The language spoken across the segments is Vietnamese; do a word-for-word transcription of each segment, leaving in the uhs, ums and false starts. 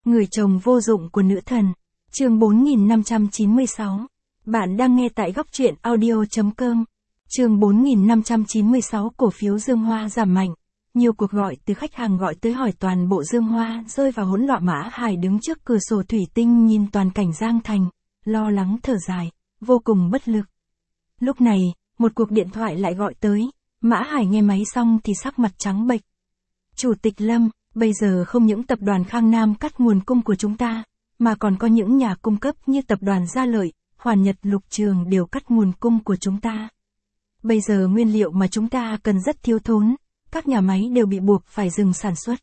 Người chồng vô dụng của nữ thần. Chương bốn nghìn năm trăm chín mươi sáu. Bạn đang nghe tại góc truyện audio chấm com. Chương bốn nghìn năm trăm chín mươi sáu. Cổ phiếu Dương Hoa giảm mạnh. Nhiều cuộc gọi từ khách hàng gọi tới hỏi toàn bộ Dương Hoa rơi vào hỗn loạn. Mã Hải đứng trước cửa sổ thủy tinh nhìn toàn cảnh Giang Thành, lo lắng thở dài, vô cùng bất lực. Lúc này, một cuộc điện thoại lại gọi tới. Mã Hải nghe máy xong thì sắc mặt trắng bệch. Chủ tịch Lâm, bây giờ không những tập đoàn Khang Nam cắt nguồn cung của chúng ta, mà còn có những nhà cung cấp như tập đoàn Gia Lợi, Hoàn Nhật, Lục Trường đều cắt nguồn cung của chúng ta. Bây giờ nguyên liệu mà chúng ta cần rất thiếu thốn, các nhà máy đều bị buộc phải dừng sản xuất.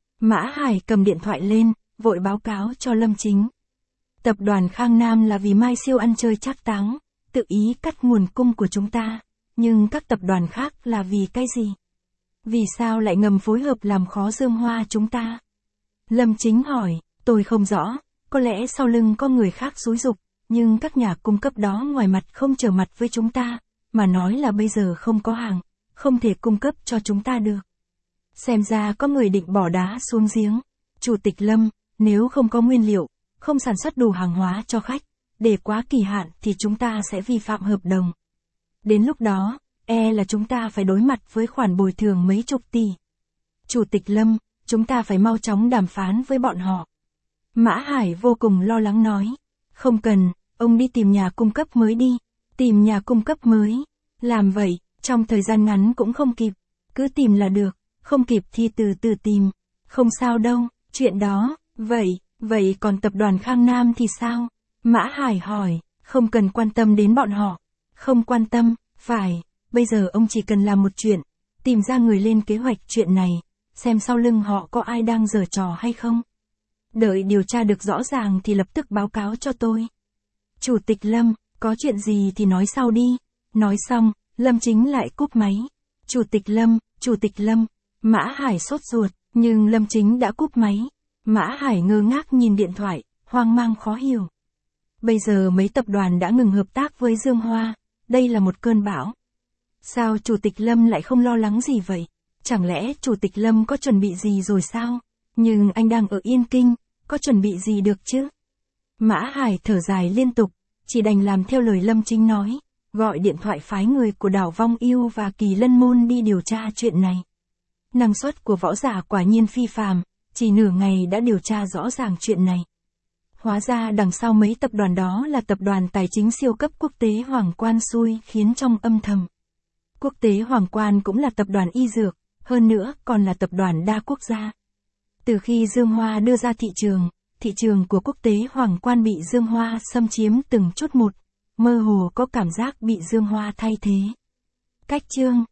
Mã Hải cầm điện thoại lên, vội báo cáo cho Lâm Chính. Tập đoàn Khang Nam là vì Mai Siêu ăn chơi trác táng, tự ý cắt nguồn cung của chúng ta, nhưng các tập đoàn khác là vì cái gì? Vì sao lại ngầm phối hợp làm khó Dương Hoa chúng ta? Lâm Chính hỏi, tôi không rõ, có lẽ sau lưng có người khác xúi giục, nhưng các nhà cung cấp đó ngoài mặt không trở mặt với chúng ta, mà nói là bây giờ không có hàng, không thể cung cấp cho chúng ta được. Xem ra có người định bỏ đá xuống giếng. Chủ tịch Lâm, nếu không có nguyên liệu, không sản xuất đủ hàng hóa cho khách, để quá kỳ hạn thì chúng ta sẽ vi phạm hợp đồng. Đến lúc đó, e là chúng ta phải đối mặt với khoản bồi thường mấy chục tỷ. Chủ tịch Lâm, chúng ta phải mau chóng đàm phán với bọn họ. Mã Hải vô cùng lo lắng nói. Không cần, ông đi tìm nhà cung cấp mới đi. Tìm nhà cung cấp mới. Làm vậy, trong thời gian ngắn cũng không kịp. Cứ tìm là được, không kịp thì từ từ tìm. Không sao đâu, chuyện đó. Vậy, vậy còn tập đoàn Khang Nam thì sao? Mã Hải hỏi, không cần quan tâm đến bọn họ. Không quan tâm, phải. Bây giờ ông chỉ cần làm một chuyện, tìm ra người lên kế hoạch chuyện này, xem sau lưng họ có ai đang giở trò hay không. Đợi điều tra được rõ ràng thì lập tức báo cáo cho tôi. Chủ tịch Lâm, có chuyện gì thì nói sau đi. Nói xong, Lâm Chính lại cúp máy. Chủ tịch Lâm, Chủ tịch Lâm, Mã Hải sốt ruột, nhưng Lâm Chính đã cúp máy. Mã Hải ngơ ngác nhìn điện thoại, hoang mang khó hiểu. Bây giờ mấy tập đoàn đã ngừng hợp tác với Dương Hoa, đây là một cơn bão. Sao Chủ tịch Lâm lại không lo lắng gì vậy? Chẳng lẽ Chủ tịch Lâm có chuẩn bị gì rồi sao? Nhưng anh đang ở Yên Kinh, có chuẩn bị gì được chứ? Mã Hải thở dài liên tục, chỉ đành làm theo lời Lâm Chính nói, gọi điện thoại phái người của Đảo Vong Yêu và Kỳ Lân Môn đi điều tra chuyện này. Năng suất của võ giả quả nhiên phi phàm, chỉ nửa ngày đã điều tra rõ ràng chuyện này. Hóa ra đằng sau mấy tập đoàn đó là tập đoàn tài chính siêu cấp quốc tế Hoàng Quan xui khiến trong âm thầm. Quốc tế Hoàng Quan cũng là tập đoàn y dược, hơn nữa còn là tập đoàn đa quốc gia. Từ khi Dương Hoa đưa ra thị trường, thị trường của quốc tế Hoàng Quan bị Dương Hoa xâm chiếm từng chút một, mơ hồ có cảm giác bị Dương Hoa thay thế. Cách chương